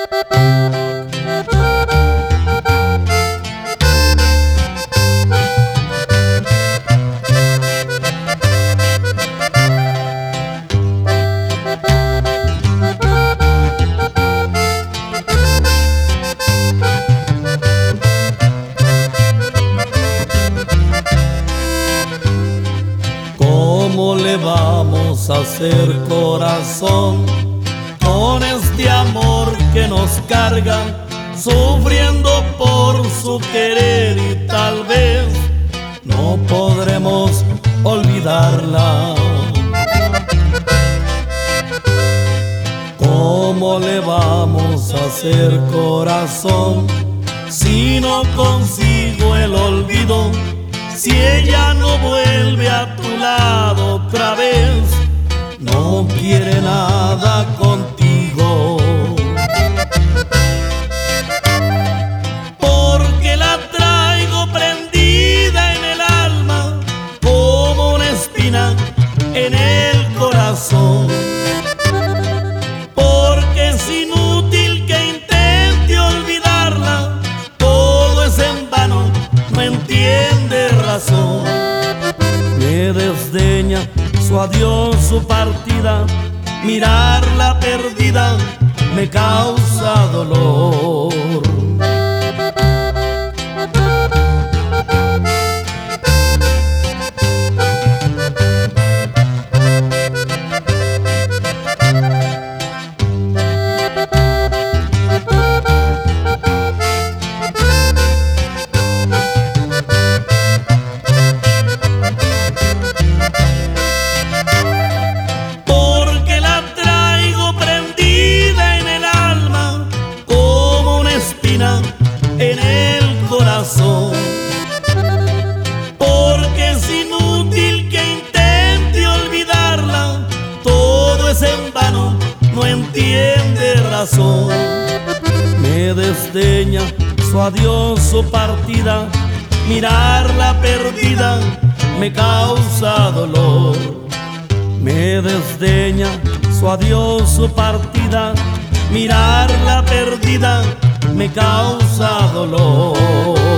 ¿Cómo le vamos a hacer, corazón, con este amor que nos carga, sufriendo por su querer y tal vez no podremos olvidarla? ¿Cómo le vamos a hacer, corazón, si no consigo el olvido? Si ella no vuelve a tu lado otra vez, no quiere nada contigo. Porque la traigo prendida en el alma, como una espina en el corazón. Porque es inútil que intente olvidarla, todo es en vano, no entiende razón. Me desdeña su adiós, su partida, mirarla perdida me causa dolor. En el corazón, porque es inútil que intente olvidarla, todo es en vano, no entiende razón. Me desdeña su adiós, su partida, mirarla perdida me causa dolor. Me desdeña su adiós, su partida, mirarla perdida me causa dolor.